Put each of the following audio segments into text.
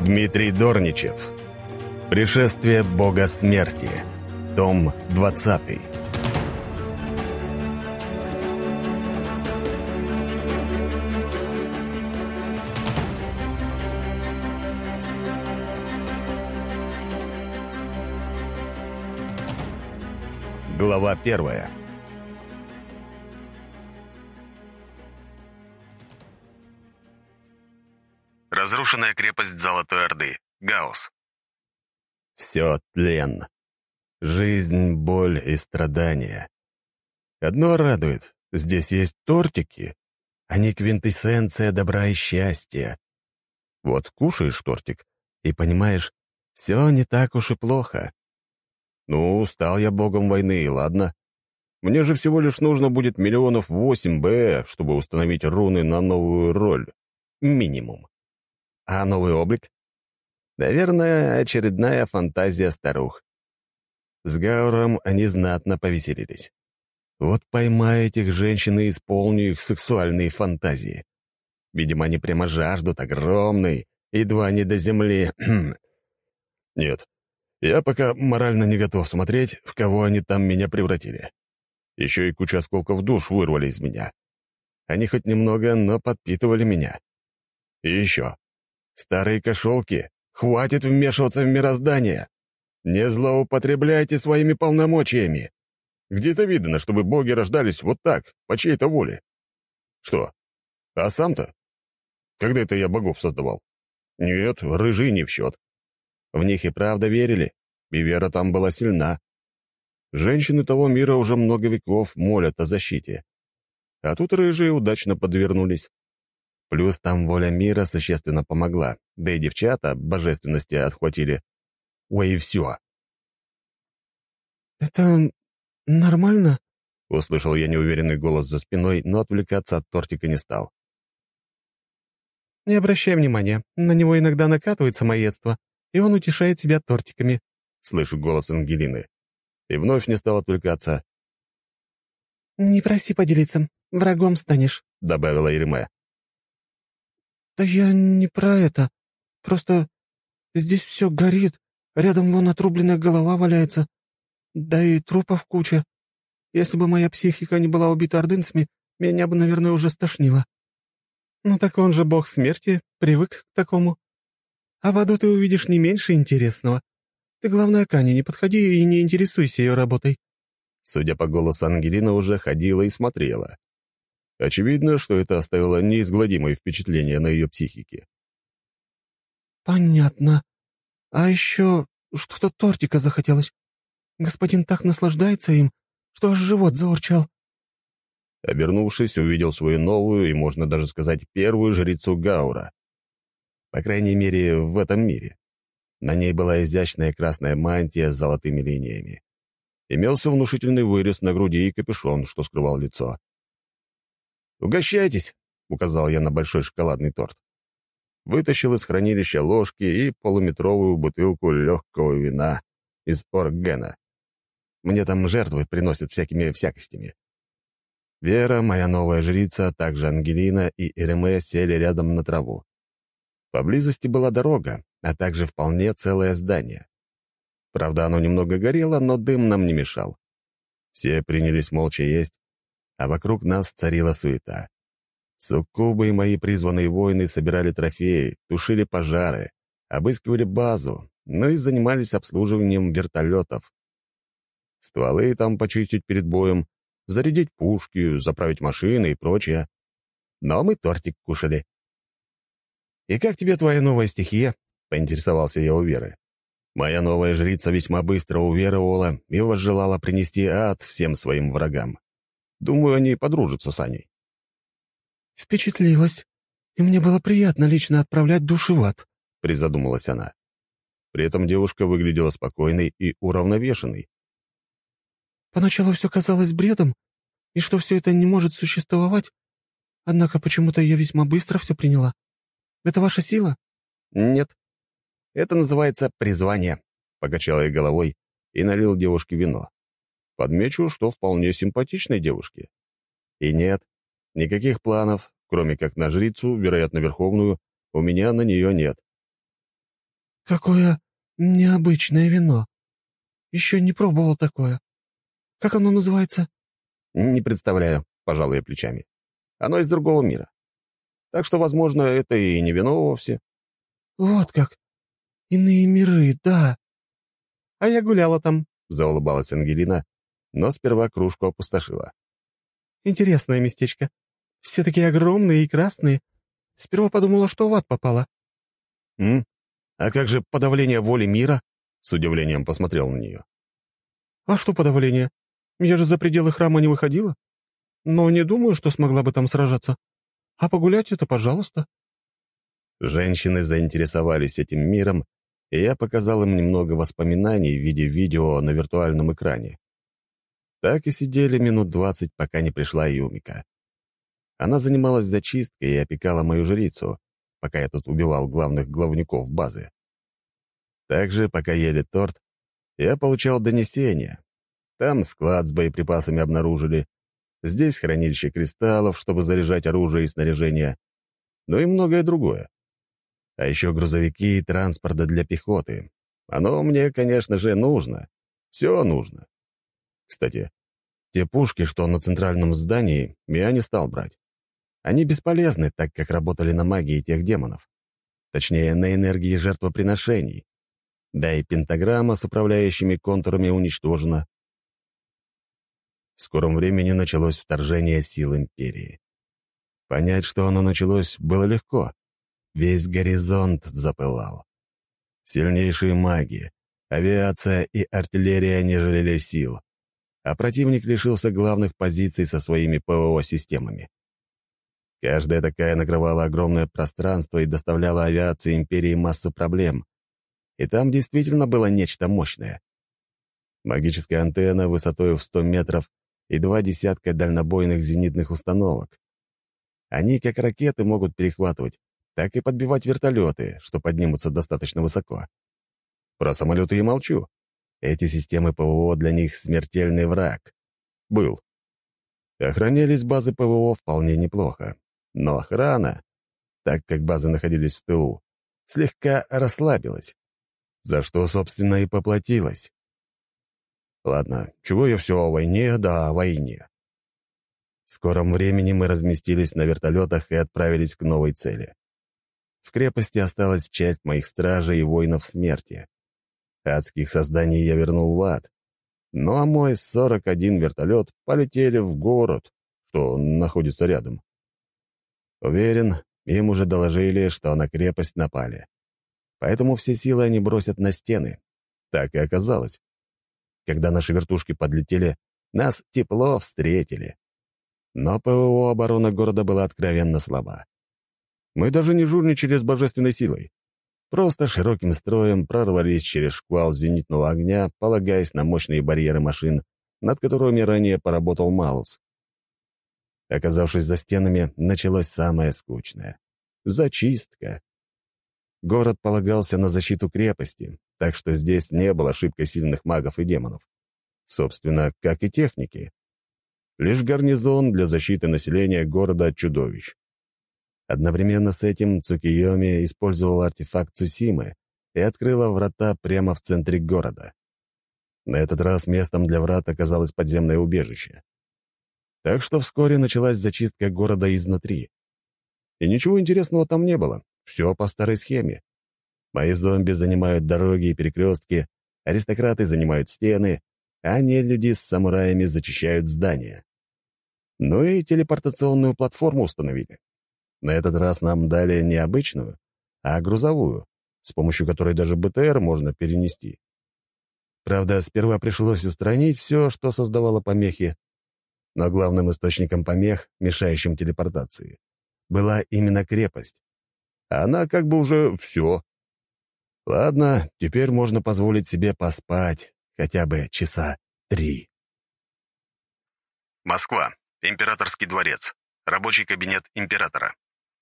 Дмитрий Дорничев. Пришествие Бога Смерти. Том 20. Глава 1. Разрушенная крепость Золотой Орды. Гаус. Все тлен. Жизнь, боль и страдания. Одно радует. Здесь есть тортики. Они квинтэссенция добра и счастья. Вот кушаешь тортик и понимаешь, все не так уж и плохо. Ну, стал я богом войны, и ладно. Мне же всего лишь нужно будет 8 Б, чтобы установить руны на новую роль. Минимум. А новый облик? Наверное, очередная фантазия старух. С Гауром они знатно повеселились. Вот поймаю этих женщин и исполню их сексуальные фантазии. Видимо, они прямо жаждут огромной, едва не до земли. Нет, я пока морально не готов смотреть, в кого они там меня превратили. Еще и куча осколков душ вырвали из меня. Они хоть немного, но подпитывали меня. И еще. Старые кошелки, хватит вмешиваться в мироздание. Не злоупотребляйте своими полномочиями. Где-то видно, чтобы боги рождались вот так, по чьей-то воле. Что? А сам-то? Когда это я богов создавал? Нет, рыжие не в счет. В них и правда верили, и вера там была сильна. Женщины того мира уже много веков молят о защите. А тут рыжие удачно подвернулись. Плюс там воля мира существенно помогла, да и девчата божественности отхватили. Ой, и все. «Это нормально?» — услышал я неуверенный голос за спиной, но отвлекаться от тортика не стал. «Не обращай внимания, на него иногда накатывает самоедство, и он утешает себя тортиками», — слышу голос Ангелины. И вновь не стал отвлекаться. «Не проси поделиться, врагом станешь», — добавила Ереме. «Да я не про это. Просто здесь все горит, рядом вон отрубленная голова валяется, да и трупов куча. Если бы моя психика не была убита ордынцами, меня бы, наверное, уже стошнило». «Ну так он же бог смерти, привык к такому. А в аду ты увидишь не меньше интересного. Ты, главное, к Ане не подходи и не интересуйся ее работой». Судя по голосу, Ангелина уже ходила и смотрела. Очевидно, что это оставило неизгладимое впечатление на ее психике. «Понятно. А еще что-то тортика захотелось. Господин так наслаждается им, что аж живот заурчал». Обернувшись, увидел свою новую и, можно даже сказать, первую жрицу Гаура. По крайней мере, в этом мире. На ней была изящная красная мантия с золотыми линиями. Имелся внушительный вырез на груди и капюшон, что скрывал лицо. «Угощайтесь», — указал я на большой шоколадный торт. Вытащил из хранилища ложки и полуметровую бутылку легкого вина из Оргена. Мне там жертвы приносят всякими всякостями. Вера, моя новая жрица, а также Ангелина и Ереме сели рядом на траву. Поблизости была дорога, а также вполне целое здание. Правда, оно немного горело, но дым нам не мешал. Все принялись молча есть, а вокруг нас царила суета. Суккубы и мои призванные воины собирали трофеи, тушили пожары, обыскивали базу, ну и занимались обслуживанием вертолетов. Стволы там почистить перед боем, зарядить пушки, заправить машины и прочее. Но мы тортик кушали. «И как тебе твоя новая стихия?» — поинтересовался я у Веры. Моя новая жрица весьма быстро уверовала и возжелала принести ад всем своим врагам. Думаю, они подружатся с Аней. «Впечатлилась, и мне было приятно лично отправлять души в ад», — призадумалась она. При этом девушка выглядела спокойной и уравновешенной. «Поначалу все казалось бредом, и что все это не может существовать, однако почему-то я весьма быстро все приняла. Это ваша сила?» «Нет. Это называется призвание», — покачал я головой и налил девушке вино. Подмечу, что вполне симпатичной девушке. И нет, никаких планов, кроме как на жрицу, вероятно, верховную, у меня на нее нет. «Какое необычное вино. Еще не пробовал такое. Как оно называется?» «Не представляю», — пожал я плечами. «Оно из другого мира. Так что, возможно, это и не вино вовсе». «Вот как. Иные миры, да». «А я гуляла там», — заулыбалась Ангелина, но сперва кружку опустошила. «Интересное местечко. Все такие огромные и красные. Сперва подумала, что в ад попала». А как же подавление воли мира?» — с удивлением посмотрел на нее. «А что подавление? Я же за пределы храма не выходила. Но не думаю, что смогла бы там сражаться. А погулять — это пожалуйста». Женщины заинтересовались этим миром, и я показал им немного воспоминаний в виде видео на виртуальном экране. Так и сидели минут 20, пока не пришла Юмика. Она занималась зачисткой и опекала мою жрицу, пока я тут убивал главных главнюков базы. Также, пока ели торт, я получал донесения. Там склад с боеприпасами обнаружили, здесь хранилище кристаллов, чтобы заряжать оружие и снаряжение, ну и многое другое. А еще грузовики и транспорта для пехоты. Оно мне, конечно же, нужно. Все нужно. Кстати, те пушки, что на центральном здании, я не стал брать. Они бесполезны, так как работали на магии тех демонов. Точнее, на энергии жертвоприношений. Да и пентаграмма с управляющими контурами уничтожена. В скором времени началось вторжение сил Империи. Понять, что оно началось, было легко. Весь горизонт запылал. Сильнейшие маги, авиация и артиллерия не жалели сил, а противник лишился главных позиций со своими ПВО-системами. Каждая такая накрывала огромное пространство и доставляла авиации Империи массу проблем. И там действительно было нечто мощное. Магическая антенна высотой в 100 метров и 2 десятка дальнобойных зенитных установок. Они, как ракеты, могут перехватывать, так и подбивать вертолеты, что поднимутся достаточно высоко. Про самолеты и молчу. Эти системы ПВО для них смертельный враг. Был. Охранялись базы ПВО вполне неплохо. Но охрана, так как базы находились в тылу, слегка расслабилась, за что, собственно, и поплатилась. Ладно, чего я все о войне, да о войне. В скором времени мы разместились на вертолетах и отправились к новой цели. В крепости осталась часть моих стражей и воинов смерти. Адских созданий я вернул в ад. Ну а мой 41 вертолет полетели в город, что находится рядом. Уверен, им уже доложили, что на крепость напали. Поэтому все силы они бросят на стены. Так и оказалось. Когда наши вертушки подлетели, нас тепло встретили. Но ПВО оборона города была откровенно слаба. Мы даже не жульничали с божественной силой. Просто широким строем прорвались через шквал зенитного огня, полагаясь на мощные барьеры машин, над которыми ранее поработал Малус. Оказавшись за стенами, началось самое скучное — зачистка. Город полагался на защиту крепости, так что здесь не было шибко сильных магов и демонов. Собственно, как и техники. Лишь гарнизон для защиты населения города от чудовищ. Одновременно с этим Цукиоми использовал артефакт Цусимы и открыла врата прямо в центре города. На этот раз местом для врат оказалось подземное убежище. Так что вскоре началась зачистка города изнутри. И ничего интересного там не было, все по старой схеме. Мои зомби занимают дороги и перекрестки, аристократы занимают стены, а нелюди с самураями зачищают здания. Ну и телепортационную платформу установили. На этот раз нам дали не обычную, а грузовую, с помощью которой даже БТР можно перенести. Правда, сперва пришлось устранить все, что создавало помехи, но главным источником помех, мешающим телепортации, была именно крепость. А она как бы уже все. Ладно, теперь можно позволить себе поспать хотя бы часа 3. Москва. Императорский дворец. Рабочий кабинет императора.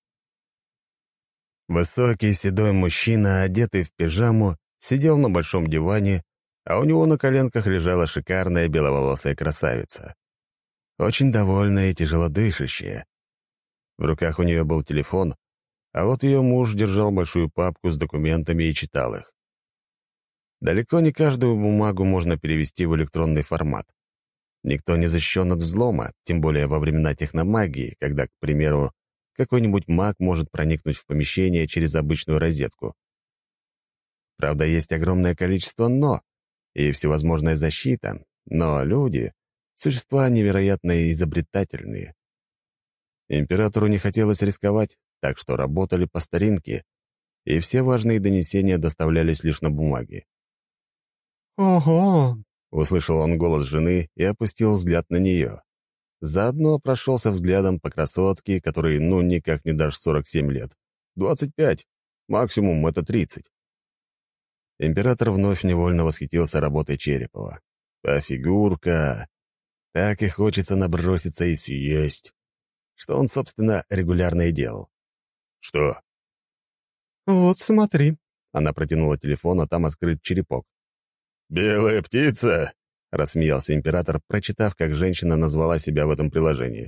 Высокий седой мужчина, одетый в пижаму, сидел на большом диване, а у него на коленках лежала шикарная беловолосая красавица. Очень довольная и тяжело дышащая. В руках у нее был телефон, а вот ее муж держал большую папку с документами и читал их. Далеко не каждую бумагу можно перевести в электронный формат. Никто не защищен от взлома, тем более во времена техномагии, когда, к примеру, какой-нибудь маг может проникнуть в помещение через обычную розетку. Правда, есть огромное количество «но» и всевозможная защита, но люди — существа невероятно изобретательные. Императору не хотелось рисковать, так что работали по старинке, и все важные донесения доставлялись лишь на бумаге. «Ого!» — услышал он голос жены и опустил взгляд на нее. Заодно прошелся взглядом по красотке, которой никак не дашь 47 лет. 25, максимум это 30. Император вновь невольно восхитился работой Черепова. А фигурка... Так и хочется наброситься и съесть. Что он, собственно, регулярно и делал. «Что?» «Вот смотри». Она протянула телефон, а там открыт черепок. «Белая птица?» — рассмеялся император, прочитав, как женщина назвала себя в этом приложении.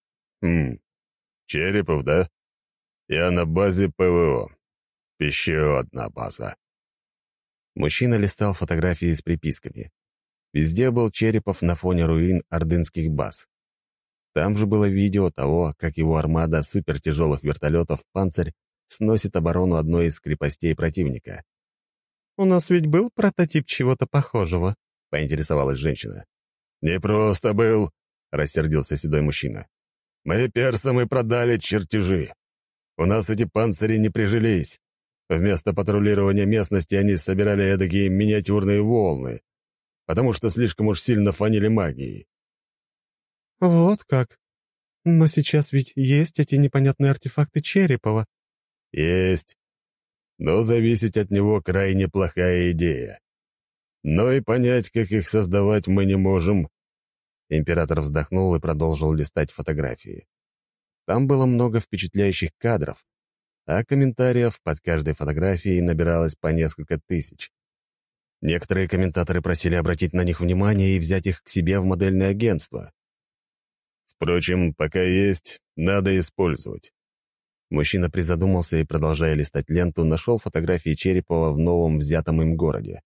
Черепов, да? Я на базе ПВО. Еще одна база». Мужчина листал фотографии с приписками. Везде был Черепов на фоне руин ордынских баз. Там же было видео того, как его армада супертяжелых вертолетов «Панцирь» сносит оборону одной из крепостей противника. «У нас ведь был прототип чего-то похожего?» — поинтересовалась женщина. «Не просто был», — рассердился седой мужчина. «Мы персам и продали чертежи. У нас эти панцири не прижились. Вместо патрулирования местности они собирали эдакие миниатюрные волны, потому что слишком уж сильно фанили магией». «Вот как. Но сейчас ведь есть эти непонятные артефакты Черепова». «Есть. Но зависеть от него крайне плохая идея. Но и понять, как их создавать, мы не можем». Император вздохнул и продолжил листать фотографии. Там было много впечатляющих кадров, а комментариев под каждой фотографией набиралось по несколько тысяч. Некоторые комментаторы просили обратить на них внимание и взять их к себе в модельное агентство. Впрочем, пока есть, надо использовать. Мужчина призадумался и, продолжая листать ленту, нашел фотографии Черепова в новом взятом им городе.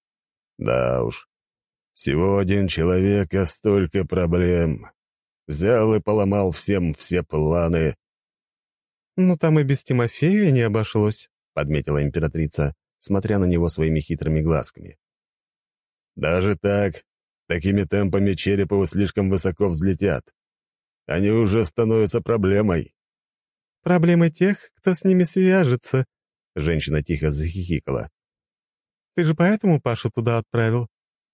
Да уж, всего один человек, а столько проблем. Взял и поломал всем все планы. «Ну, там и без Тимофея не обошлось», — подметила императрица, смотря на него своими хитрыми глазками. «Даже так, такими темпами Черепову слишком высоко взлетят. Они уже становятся проблемой». «Проблемы тех, кто с ними свяжется», — женщина тихо захихикала. «Ты же поэтому Пашу туда отправил?»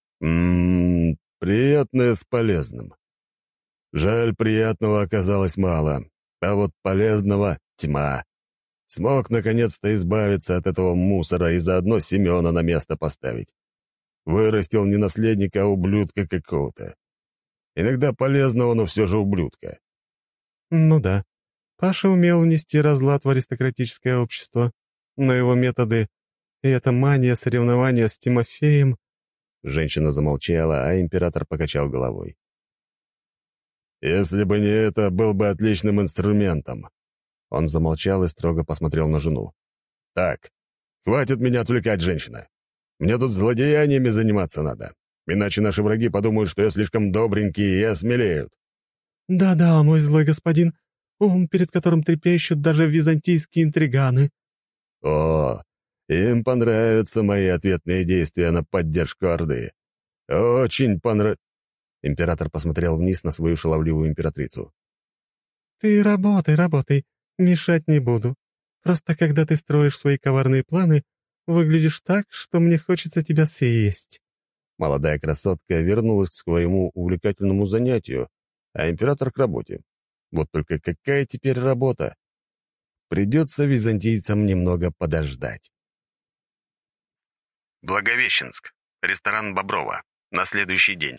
Приятное с полезным. Жаль, приятного оказалось мало, а вот полезного — тьма. Смог наконец-то избавиться от этого мусора и заодно Семена на место поставить. Вырастил не наследника, а ублюдка какого-то. Иногда полезного, но все же ублюдка. «Ну да. Паша умел внести разлад в аристократическое общество, но его методы и эта мания соревнования с Тимофеем...» Женщина замолчала, а император покачал головой. «Если бы не это, был бы отличным инструментом». Он замолчал и строго посмотрел на жену. «Так, хватит меня отвлекать, женщина. Мне тут злодеяниями заниматься надо, иначе наши враги подумают, что я слишком добренький и осмелеют». «Да-да, мой злой господин, ум, перед которым трепещут даже византийские интриганы». «О, им понравятся мои ответные действия на поддержку Орды. Очень понравятся». Император посмотрел вниз на свою шаловливую императрицу. «Ты работай, работай, мешать не буду. Просто когда ты строишь свои коварные планы, выглядишь так, что мне хочется тебя съесть». Молодая красотка вернулась к своему увлекательному занятию, а император к работе. Вот только какая теперь работа? Придется византийцам немного подождать. Благовещенск. Ресторан Боброва. На следующий день.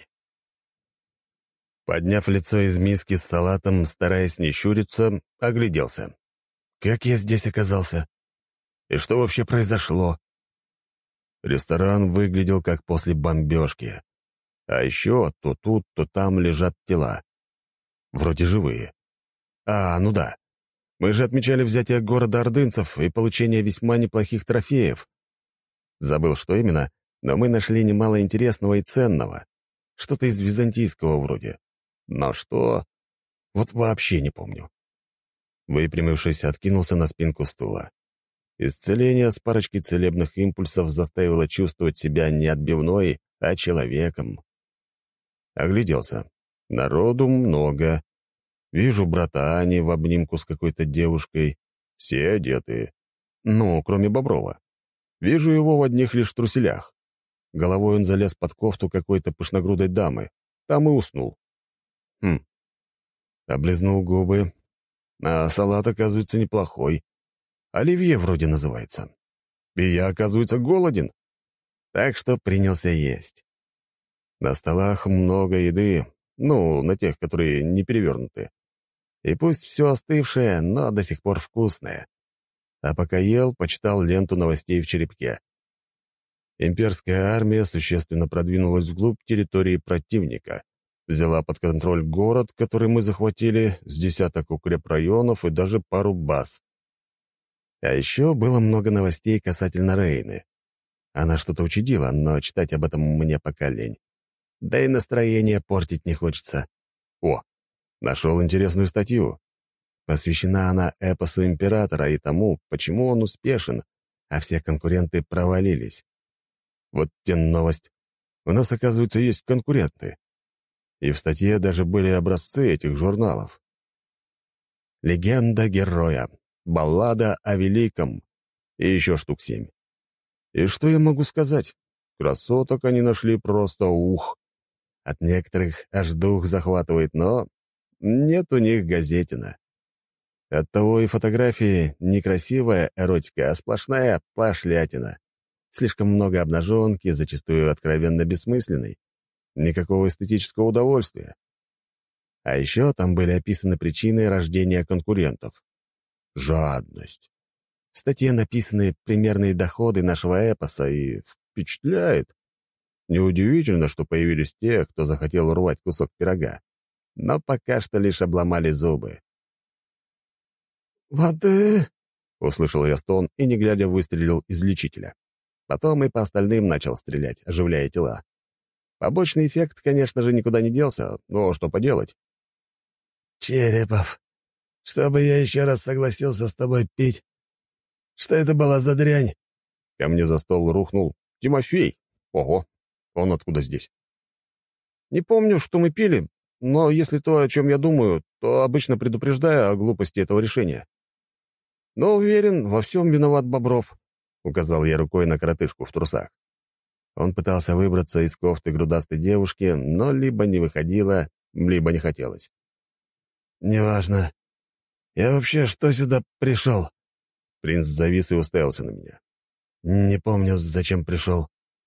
Подняв лицо из миски с салатом, стараясь не щуриться, огляделся. Как я здесь оказался? И что вообще произошло? Ресторан выглядел как после бомбежки. А еще то тут, то там лежат тела. Вроде живые. Ну да. Мы же отмечали взятие города ордынцев и получение весьма неплохих трофеев. Забыл, что именно, Но мы нашли немало интересного и ценного. Что-то из византийского вроде. Но что? Вот вообще не помню. Выпрямившись, откинулся на спинку стула. Исцеление с парочкой целебных импульсов заставило чувствовать себя не отбивной, а человеком. Огляделся. Народу много. Вижу брата Ани в обнимку с какой-то девушкой. Все одеты. Ну, кроме Боброва. Вижу его в одних лишь труселях. Головой он залез под кофту какой-то пышногрудой дамы. Там и уснул. Облизнул губы. А салат, оказывается, неплохой. Оливье вроде называется. И я, оказывается, голоден. Так что принялся есть. На столах много еды, ну, на тех, которые не перевернуты. И пусть все остывшее, но до сих пор вкусное. А пока ел, почитал ленту новостей в черепке. Имперская армия существенно продвинулась вглубь территории противника, взяла под контроль город, который мы захватили, с десяток укрепрайонов и даже пару баз. А еще было много новостей касательно Рейны. Она что-то учудила, но читать об этом мне пока лень. Да и настроение портить не хочется. О, нашел интересную статью. Посвящена она эпосу императора и тому, почему он успешен, а все конкуренты провалились. Вот те новость. У нас, оказывается, есть конкуренты. И в статье даже были образцы этих журналов. «Легенда героя», «Баллада о великом» и еще штук 7. И что я могу сказать? Красоток они нашли просто ух. От некоторых аж дух захватывает, но нет у них газетина. Оттого и фотографии не красивая эротика, а сплошная пошлятина. Слишком много обнаженки, зачастую откровенно бессмысленной. Никакого эстетического удовольствия. А еще там были описаны причины рождения конкурентов. Жадность. В статье написаны примерные доходы нашего эпоса и впечатляет. Неудивительно, что появились те, кто захотел урвать кусок пирога. Но пока что лишь обломали зубы. «Воды!» — услышал я стон и, не глядя, выстрелил из лечителя. Потом и по остальным начал стрелять, оживляя тела. Побочный эффект, конечно же, никуда не делся, но что поделать? «Черепов, чтобы я еще раз согласился с тобой пить. Что это была за дрянь?» Ко мне за стол рухнул Тимофей. Ого, он откуда здесь? Не помню, что мы пили, но если то, о чем я думаю, то обычно предупреждаю о глупости этого решения. Но уверен, во всем виноват Бобров, — указал я рукой на коротышку в трусах. Он пытался выбраться из кофты грудастой девушки, но либо не выходило, либо не хотелось. «Неважно. Я вообще что сюда пришел?» Принц завис и уставился на меня. «Не помню, зачем пришел».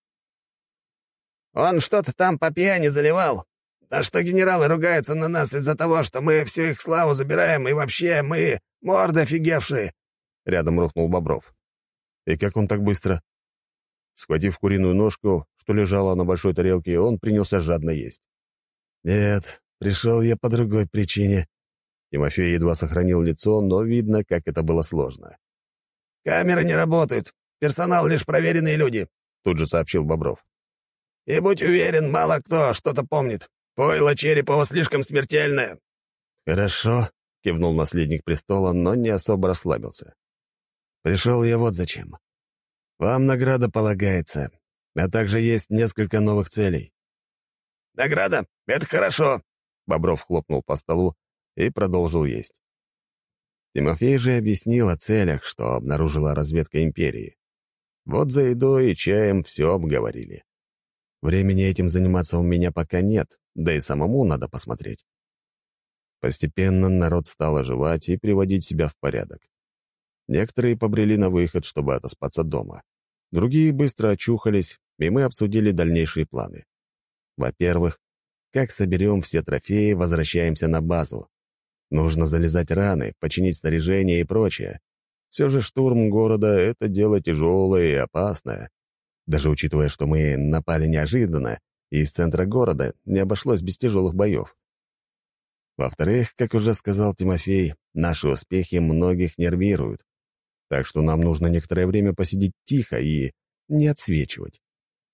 «Он что-то там по пьяни заливал. А что генералы ругаются на нас из-за того, что мы всю их славу забираем, и вообще мы морды офигевшие». Рядом рухнул Бобров. И как он так быстро? Схватив куриную ножку, что лежала на большой тарелке, он принялся жадно есть. «Нет, пришел я по другой причине». Тимофей едва сохранил лицо, но видно, как это было сложно. «Камеры не работают. Персонал — лишь проверенные люди», — тут же сообщил Бобров. «И будь уверен, мало кто что-то помнит. Пойло Черепова слишком смертельное». «Хорошо», — кивнул наследник престола, но не особо расслабился. «Пришел я вот зачем. Вам награда полагается, а также есть несколько новых целей». «Награда? Это хорошо», — Бобров хлопнул по столу и продолжил есть. Тимофей же объяснил о целях, что обнаружила разведка империи. Вот за едой и чаем все обговорили. Времени этим заниматься у меня пока нет, да и самому надо посмотреть. Постепенно народ стал оживать и приводить себя в порядок. Некоторые побрели на выход, чтобы отоспаться дома. Другие быстро очухались, и мы обсудили дальнейшие планы. Во-первых, как соберем все трофеи, возвращаемся на базу. Нужно залезать раны, починить снаряжение и прочее. Все же штурм города — это дело тяжелое и опасное. Даже учитывая, что мы напали неожиданно, и из центра города не обошлось без тяжелых боев. Во-вторых, как уже сказал Тимофей, наши успехи многих нервируют. Так что нам нужно некоторое время посидеть тихо и не отсвечивать.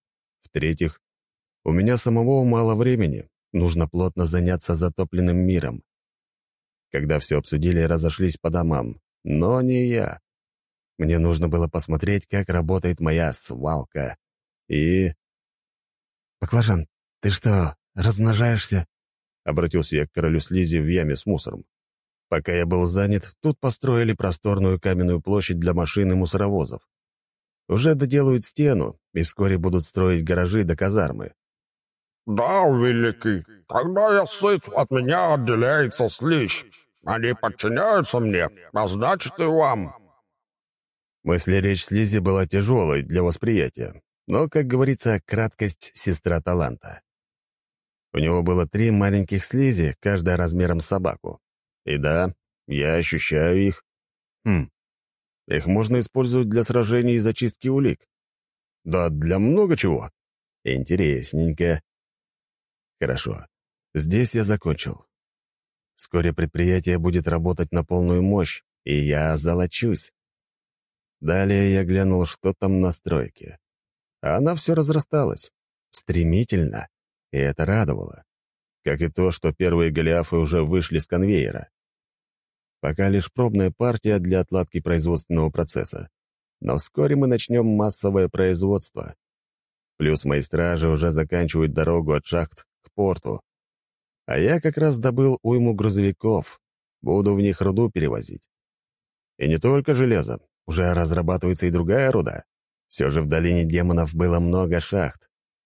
В-третьих, у меня самого мало времени, нужно плотно заняться затопленным миром. Когда все обсудили, разошлись по домам, но не я. Мне нужно было посмотреть, как работает моя свалка. И... «Баклажан, ты что, размножаешься?» — обратился я к королю слизи в яме с мусором. Пока я был занят, тут построили просторную каменную площадь для машин и мусоровозов. Уже доделают стену, и вскоре будут строить гаражи до казармы. «Да, великий, когда я сыт, от меня отделяется слизь. Они подчиняются мне, а значит и вам». Мыслеречь слизи была тяжелой для восприятия, но, как говорится, краткость — сестра таланта. У него было 3 маленьких слизи, каждая размером с собаку. И да, я ощущаю их. Их можно использовать для сражений и зачистки улик. Да для много чего. Интересненько. Хорошо. Здесь я закончил. Вскоре предприятие будет работать на полную мощь, и я золочусь. Далее я глянул, что там на стройке. А она все разрасталась. Стремительно. И это радовало. Как и то, что первые голиафы уже вышли с конвейера. Пока лишь пробная партия для отладки производственного процесса. Но вскоре мы начнем массовое производство. Плюс мои стражи уже заканчивают дорогу от шахт к порту. А я как раз добыл уйму грузовиков. Буду в них руду перевозить. И не только железо. Уже разрабатывается и другая руда. Все же в долине демонов было много шахт.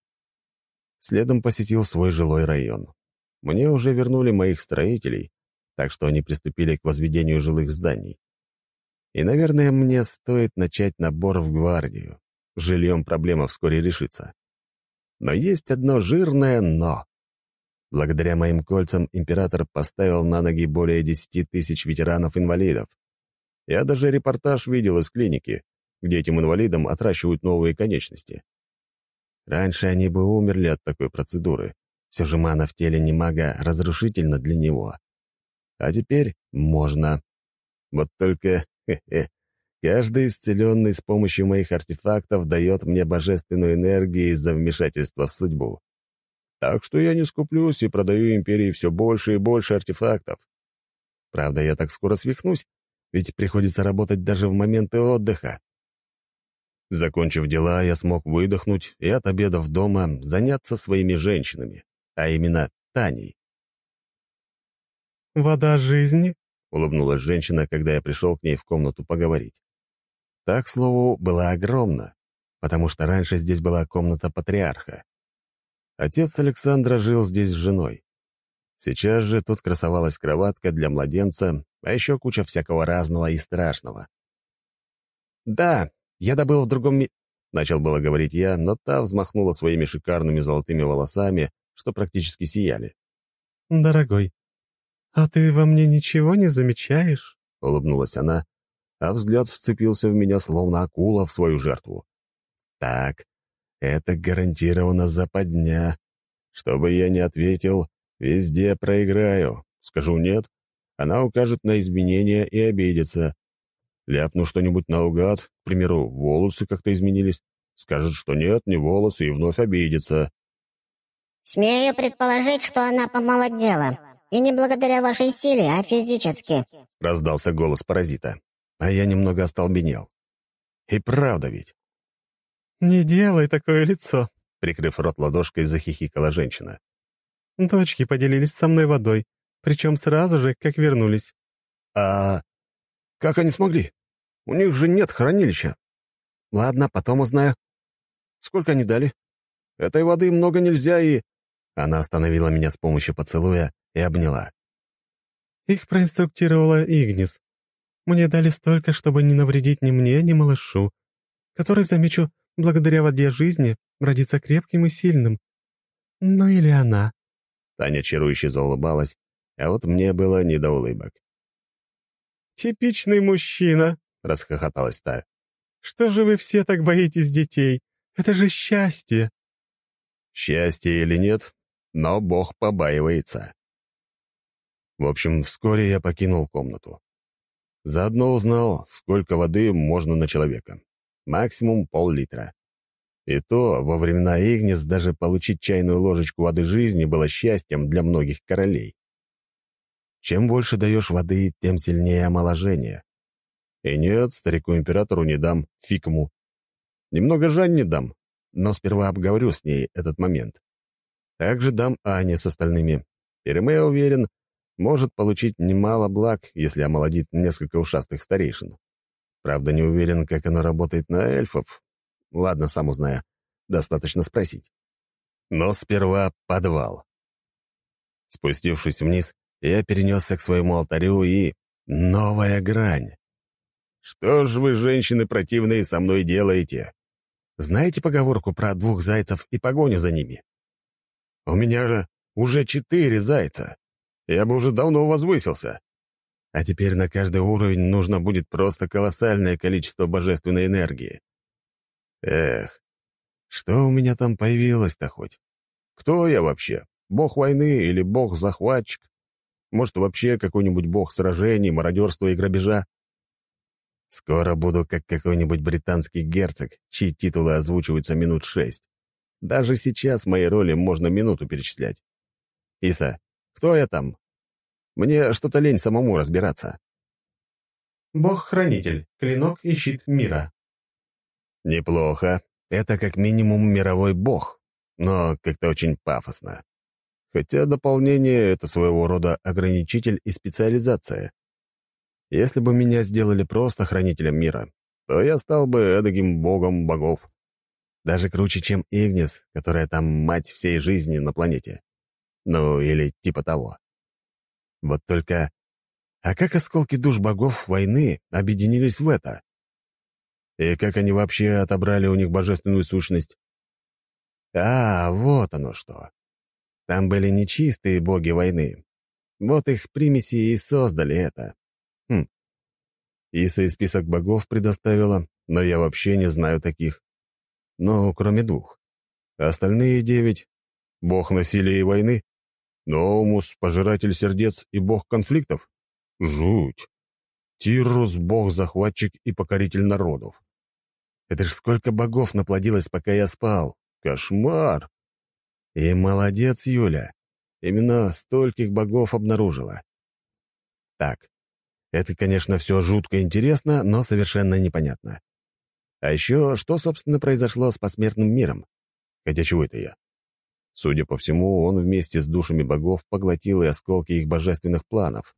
Следом посетил свой жилой район. Мне уже вернули моих строителей, так что они приступили к возведению жилых зданий. И, наверное, мне стоит начать набор в гвардию. С жильем проблема вскоре решится. Но есть одно жирное «но». Благодаря моим кольцам император поставил на ноги более 10 тысяч ветеранов-инвалидов. Я даже репортаж видел из клиники, где этим инвалидам отращивают новые конечности. Раньше они бы умерли от такой процедуры. Все же мана в теле немага разрушительна для него. А теперь можно. Вот только, каждый исцеленный с помощью моих артефактов дает мне божественную энергию из-за вмешательства в судьбу. Так что я не скуплюсь и продаю империи все больше и больше артефактов. Правда, я так скоро свихнусь, ведь приходится работать даже в моменты отдыха. Закончив дела, я смог выдохнуть и от обедов дома заняться своими женщинами, а именно Таней. «Вода жизни?» — улыбнулась женщина, когда я пришел к ней в комнату поговорить. Та, к слову, была огромна, потому что раньше здесь была комната патриарха. Отец Александра жил здесь с женой. Сейчас же тут красовалась кроватка для младенца, а еще куча всякого разного и страшного. «Да, я добыл в другом начал было говорить я, но та взмахнула своими шикарными золотыми волосами, что практически сияли. «Дорогой, а ты во мне ничего не замечаешь?» — улыбнулась она, а взгляд вцепился в меня, словно акула в свою жертву. «Так, это гарантированно западня. Что бы я ни ответил, везде проиграю. Скажу «нет», она укажет на изменения и обидится. Ляпну что-нибудь наугад, к примеру, волосы как-то изменились. Скажет, что нет, не волосы, и вновь обидится. «Смею предположить, что она помолодела. И не благодаря вашей силе, а физически», — раздался голос паразита. А я немного остолбенел. И правда ведь. «Не делай такое лицо», — прикрыв рот ладошкой, захихикала женщина. «Дочки поделились со мной водой, причем сразу же, как вернулись». «А как они смогли? У них же нет хранилища». «Ладно, потом узнаю». «Сколько они дали? Этой воды много нельзя и...» Она остановила меня с помощью поцелуя и обняла. «Их проинструктировала Игнис. Мне дали столько, чтобы не навредить ни мне, ни малышу, который, замечу, благодаря воде жизни, родится крепким и сильным. Ну или она». Таня чарующе заулыбалась, а вот мне было не до улыбок. «Типичный мужчина», — расхохоталась та. «Что же вы все так боитесь детей? Это же счастье!» Счастье или нет, но Бог побаивается. В общем, вскоре я покинул комнату. Заодно узнал, сколько воды можно на человека. Максимум пол-литра. И то во времена Игнис даже получить чайную ложечку воды жизни было счастьем для многих королей. Чем больше даешь воды, тем сильнее омоложение. И нет, старику-императору не дам, фиг ему. Немного Жанне дам, но сперва обговорю с ней этот момент. Также дам Ане с остальными. Переме, уверен, может получить немало благ, если омолодит несколько ушастых старейшин. Правда, не уверен, как оно работает на эльфов. Ладно, сам узнаю. Достаточно спросить. Но сперва подвал. Спустившись вниз, я перенесся к своему алтарю и... Новая грань. Что ж вы, женщины противные, со мной делаете? Знаете поговорку про 2 зайцев и погоню за ними? У меня же уже 4 зайца. Я бы уже давно возвысился. А теперь на каждый уровень нужно будет просто колоссальное количество божественной энергии. Эх, что у меня там появилось-то хоть? Кто я вообще? Бог войны или бог-захватчик? Может, вообще какой-нибудь бог сражений, мародерства и грабежа? Скоро буду как какой-нибудь британский герцог, чьи титулы озвучиваются минут 6. Даже сейчас мои роли можно минуту перечислять. Иса, кто я там? Мне что-то лень самому разбираться. Бог-хранитель, клинок и щит мира. Неплохо. Это как минимум мировой бог, но как-то очень пафосно. Хотя дополнение — это своего рода ограничитель и специализация. Если бы меня сделали просто хранителем мира, то я стал бы эдаким богом богов. Даже круче, чем Игнис, которая там мать всей жизни на планете. Ну, или типа того. Вот только... А как осколки душ богов войны объединились в это? И как они вообще отобрали у них божественную сущность? А, вот оно что. Там были нечистые боги войны. Вот их примеси и создали это. Иса и список богов предоставила, но я вообще не знаю таких. Ну, кроме 2. Остальные 9 — бог насилия и войны, Ноумус — пожиратель сердец и бог конфликтов. Жуть. Тиррус — бог-захватчик и покоритель народов. Это ж сколько богов наплодилось, пока я спал. Кошмар. И молодец, Юля. Именно стольких богов обнаружила. Так, это, конечно, все жутко интересно, но совершенно непонятно. А еще, что, собственно, произошло с посмертным миром? Хотя чего это я? Судя по всему, он вместе с душами богов поглотил и осколки их божественных планов.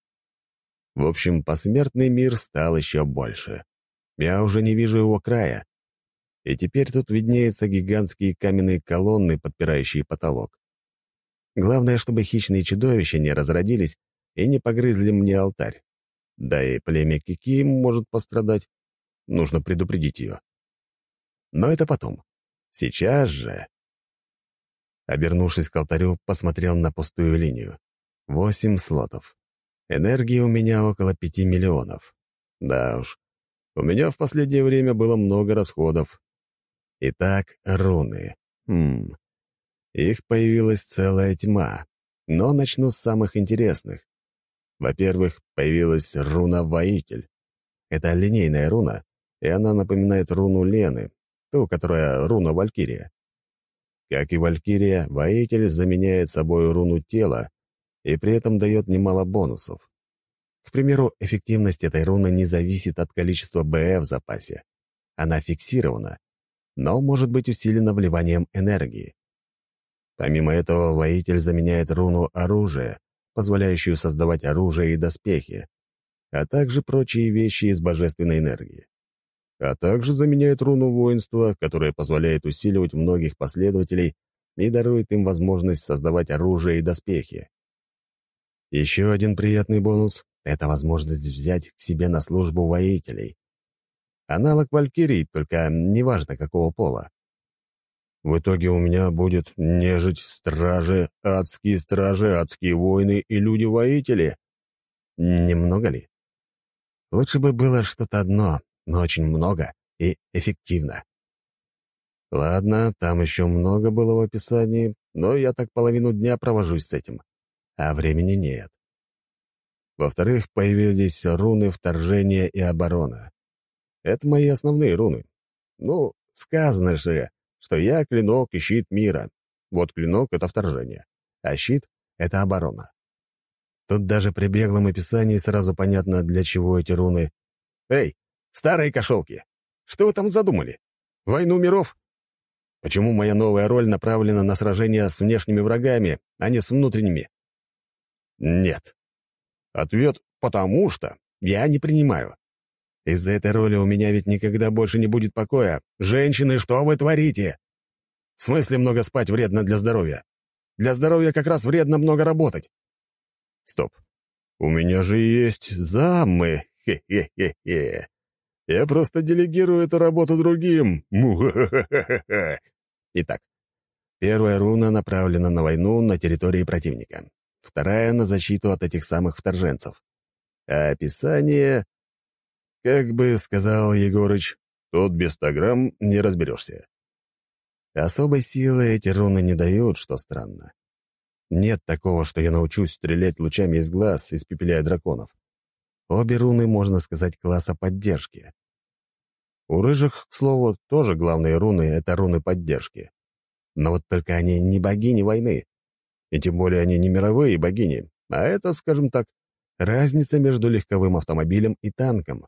В общем, посмертный мир стал еще больше. Я уже не вижу его края. И теперь тут виднеются гигантские каменные колонны, подпирающие потолок. Главное, чтобы хищные чудовища не разродились и не погрызли мне алтарь. Да и племя Кики может пострадать. Нужно предупредить ее. Но это потом. Сейчас же... Обернувшись к алтарю, посмотрел на пустую линию. 8 слотов. Энергии у меня около 5 миллионов. Да уж, у меня в последнее время было много расходов. Итак, руны. Их появилась целая тьма. Но начну с самых интересных. Во-первых, появилась руна «Воитель». Это линейная руна, и она напоминает руну Лены, ту, которая руна Валькирия. Как и Валькирия, Воитель заменяет собой руну тела и при этом дает немало бонусов. К примеру, эффективность этой руны не зависит от количества БФ в запасе. Она фиксирована, но может быть усилена вливанием энергии. Помимо этого, Воитель заменяет руну оружия, позволяющую создавать оружие и доспехи, а также прочие вещи из божественной энергии. А также заменяет руну воинства, которая позволяет усиливать многих последователей и дарует им возможность создавать оружие и доспехи. Еще один приятный бонус — это возможность взять к себе на службу воителей. Аналог Валькирий, только неважно какого пола. В итоге у меня будет нежить, стражи, адские воины и люди-воители. Немного ли? Лучше бы было что-то одно, но очень много и эффективно. Ладно, там еще много было в описании, но я так половину дня провожусь с этим, а времени нет. Во-вторых, появились руны вторжения и оборона. Это мои основные руны. Ну, сказано же, что я клинок и щит мира. Вот клинок — это вторжение, а щит — это оборона. Тут даже при беглом описании сразу понятно, для чего эти руны. Эй, старые кошелки, что вы там задумали? Войну миров? Почему моя новая роль направлена на сражение с внешними врагами, а не с внутренними? Нет. Ответ «потому что» я не принимаю. Из-за этой роли у меня ведь никогда больше не будет покоя. Женщины, что вы творите? В смысле много спать вредно для здоровья? Для здоровья как раз вредно много работать. Стоп. У меня же есть замы. Хе-хе-хе-хе. Я просто делегирую эту работу другим. Му-ха-ха-ха-ха. Итак, первая руна направлена на войну на территории противника. Вторая — на защиту от этих самых вторженцев. А описание... Как бы сказал Егорыч, тут без 100 грамм не разберешься. Особой силы эти руны не дают, что странно. Нет такого, что я научусь стрелять лучами из глаз, испепеляя драконов. Обе руны, можно сказать, класса поддержки. У рыжих, к слову, тоже главные руны — это руны поддержки. Но вот только они не богини войны. И тем более они не мировые богини, а это, скажем так, разница между легковым автомобилем и танком.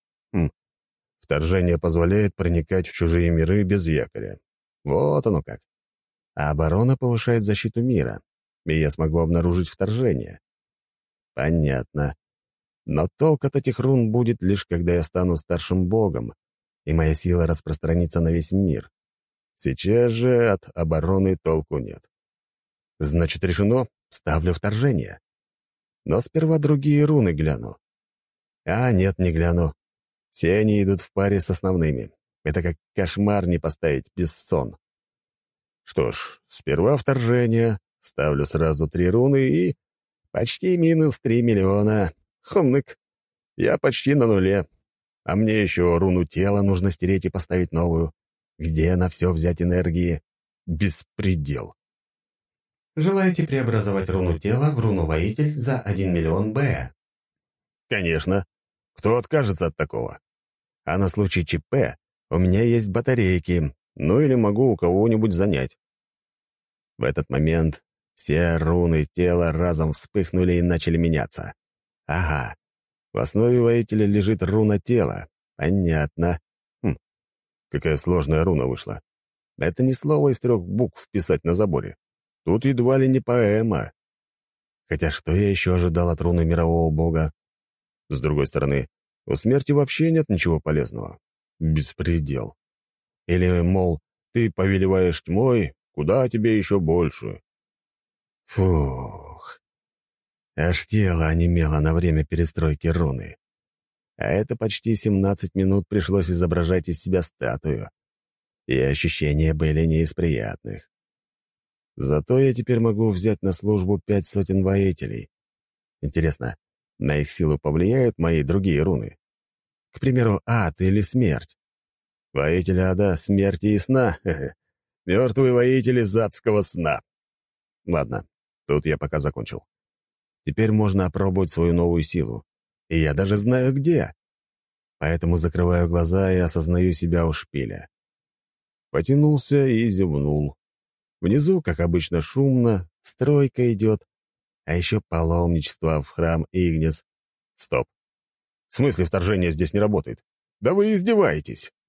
Вторжение позволяет проникать в чужие миры без якоря. Вот оно как. А оборона повышает защиту мира, и я смогу обнаружить вторжение. Понятно. Но толк от этих рун будет лишь когда я стану старшим богом, и моя сила распространится на весь мир. Сейчас же от обороны толку нет. Значит, решено, ставлю вторжение. Но сперва другие руны гляну. А нет, не гляну. Все они идут в паре с основными. Это как кошмар не поставить без сон. Что ж, сперва вторжение, ставлю сразу 3 руны и... Почти минус 3 миллиона. Хомнык. Я почти на нуле. А мне еще руну тела нужно стереть и поставить новую. Где на все взять энергии? Беспредел. Желаете преобразовать руну тела в руну воитель за 1 миллион Б? Конечно. Кто откажется от такого? А на случай ЧП у меня есть батарейки, ну или могу у кого-нибудь занять. В этот момент все руны тела разом вспыхнули и начали меняться. Ага, в основе воителя лежит руна тела. Понятно. Какая сложная руна вышла. Это не слово из 3 букв писать на заборе. Тут едва ли не поэма. Хотя что я еще ожидал от руны мирового бога? С другой стороны, у смерти вообще нет ничего полезного. Беспредел. Или, мол, ты повелеваешь тьмой, куда тебе еще больше? Фух. Аж тело онемело на время перестройки руны. А это почти 17 минут пришлось изображать из себя статую. И ощущения были не из приятных. Зато я теперь могу взять на службу 500 воителей. Интересно, на их силу повлияют мои другие руны? К примеру, ад или смерть. Воители ада, смерти и сна. Мертвые воители из адского сна. Ладно, тут я пока закончил. Теперь можно опробовать свою новую силу. И я даже знаю, где. Поэтому закрываю глаза и осознаю себя у шпиля. Потянулся и зевнул. Внизу, как обычно, шумно, стройка идет, а еще паломничество в храм Игнес. Стоп. В смысле вторжение здесь не работает? Да вы издеваетесь.